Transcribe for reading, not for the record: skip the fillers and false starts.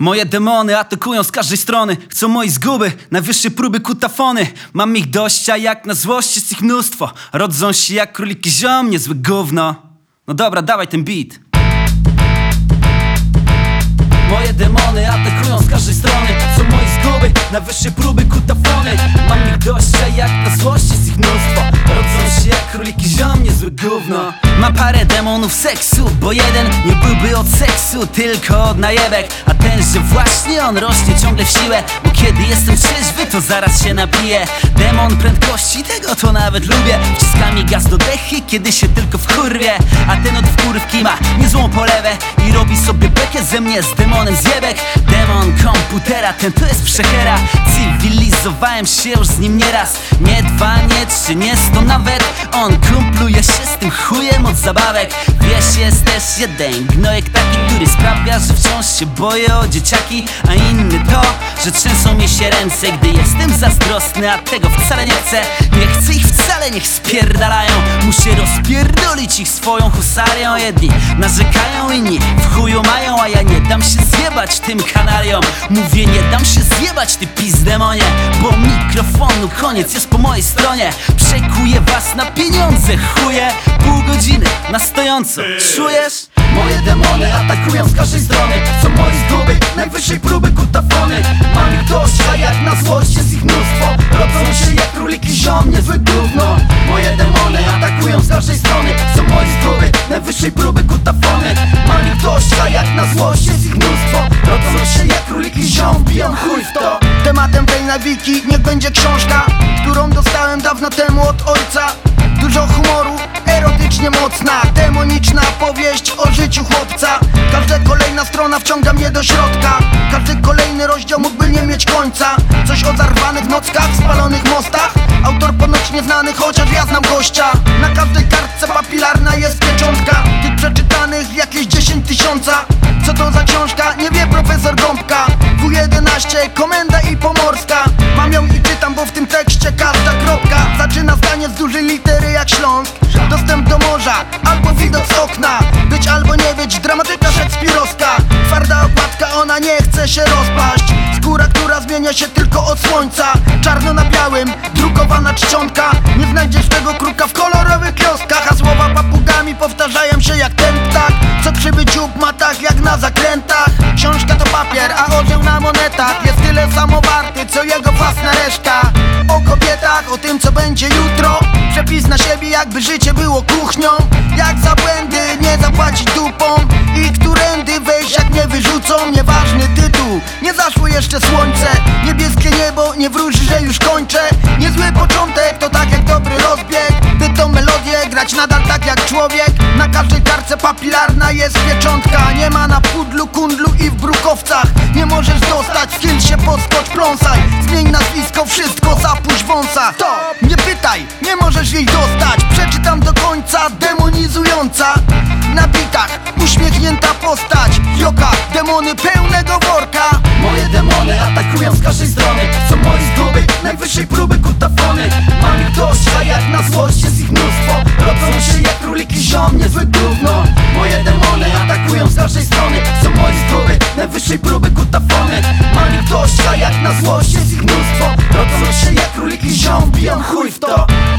Moje demony atakują z każdej strony. Chcą mojej zguby, najwyższe próby kutafony. Mam ich dość, a jak na złość jest ich mnóstwo. Rodzą się jak króliki ziom, niezłe gówno. No dobra, dawaj ten beat. Moje demony atakują z każdej strony. Są moje zguby, najwyższe próby kutafony. Mam ich dość, a jak na złość jest ich mnóstwo. Rodzą się jak króliki ziom, niezłe gówno. Mam parę demonów seksu, bo jeden nie byłby od seksu, tylko od najebek. A ten, że właśnie on rośnie ciągle w siłę, bo kiedy jestem trzeźwy, to zaraz się napiję. Demon prędkości, tego to nawet lubię. Wciska mi gaz do dechy, kiedy się tylko wkurwię. A ten od wkurwki ma niezłą polewę i robi sobie bekę ze mnie z demonem zjebek. Demon komputera, ten to jest przechera. Cywilizowałem się już z nim nieraz. Nie dwa, nie trzy, nie 100 nawet. On kumpluje się z tym chujem od zabawek. Wiesz, jest też jeden gnojek taki, który sprawia, że wciąż się boję o dzieciaki. A inny to, że trzęsą mi się ręce, gdy jestem zazdrosny, a tego wcale nie chcę. Nie chcę ich wcale, niech spierdalają. Muszę rozpierdolić ich swoją husarią. Jedni narzekają, inni w chuju mają, a ja nie dam się zjebać tym kanaliom. Mówię, nie dam się zjebać, ty pizdemonie, bo mikrofonu koniec jest po mojej stronie. Przekuję was na pieniądze, chuje. Pół godziny na stojąco, czujesz? Moje demony atakują z każdej strony. Są moje zguby, najwyższej próby kutafony. Mam ich dość, a jak na złość jest ich mnóstwo. Rodzą się jak króliki ziom, niezłe gówno. Moje demony atakują z każdej strony. Są moje zguby, najwyższej próby kutafony. Mam ich dość, a jak na złość jest ich mnóstwo. Rodzą się jak króliki ziom, wbijam chuj w to. Tematem tej nawiki niech będzie książka, którą dostałem dawno temu od ojca. Dużo humoru, erotycznie mocna, demoniczna powieść o życiu chłopca. Każda kolejna strona wciąga mnie do środka. Każdy kolejny rozdział mógłby nie mieć końca. Coś o zarwanych nockach, spalonych mostach. Autor ponoć nieznany, chociaż ja znam gościa. Na każdej kartce papilarna jest pieczątka. Tych przeczytanych jakieś 10 000. Co to za książka? Nie wie profesor Gąbka. W11, komenda i pomorska. Mam ją i czytam, bo w tym tekście każda kropka zaczyna zdanie z dużej litery jak Śląsk. Dostęp do morza, albo widok z okna. Być albo nie być, dramatyka szekspirowska. Twarda okładka, ona nie chce się rozpaść. Skóra, która zmienia się tylko od słońca. Czarno na białym, drukowana czcionka. Nie znajdziesz tego kruka w kolorowych kioskach. A słowa papugami powtarzają się jak ten ptak, co krzywy dziób ma tak jak na zakrętach. Książka to papier, a orzeł na monetach jest tyle samo warty, co jego własna reszta. O kobietach, o tym co będzie jutro. Przepis na siebie, jakby życie było kuchnią. Jak za błędy nie zapłacić dupą. I którędy wejść, jak nie wyrzucą. Nieważny tytuł, nie zaszło jeszcze słońce. Niebieskie niebo, nie wróży, że już kończę. Niezły początek, to tak jak dobry rozbieg. By tą melodię grać nadal tak jak człowiek. Na każdej kartce papilarna jest pieczątka. Nie ma na pudlu, kundlu i w brukowcach. Nie możesz dostać, skill się podskocz, pląsaj. Zmień nazwisko, wszystko zapuść wąsa. To nie pytaj, nie możesz jej dostać. Przeczytam do końca, demonizująca. Na bitach uśmiechnięta postać. Joka, demony pełnego worka. Moje demony atakują z każdej strony. Są moje zguby, najwyższej próby kutafony. Mam ich dość, a jak na złość jest ich mnóstwo. Rodzą się jak króliki ziom, niezłe gówno. Moje demony atakują z każdej strony. Są moje zguby, najwyższej próby kutafony. Mam ich dość, a jak na złość jest ich mnóstwo. Rodzą się jak króliki ziom, wbijam chuj w to.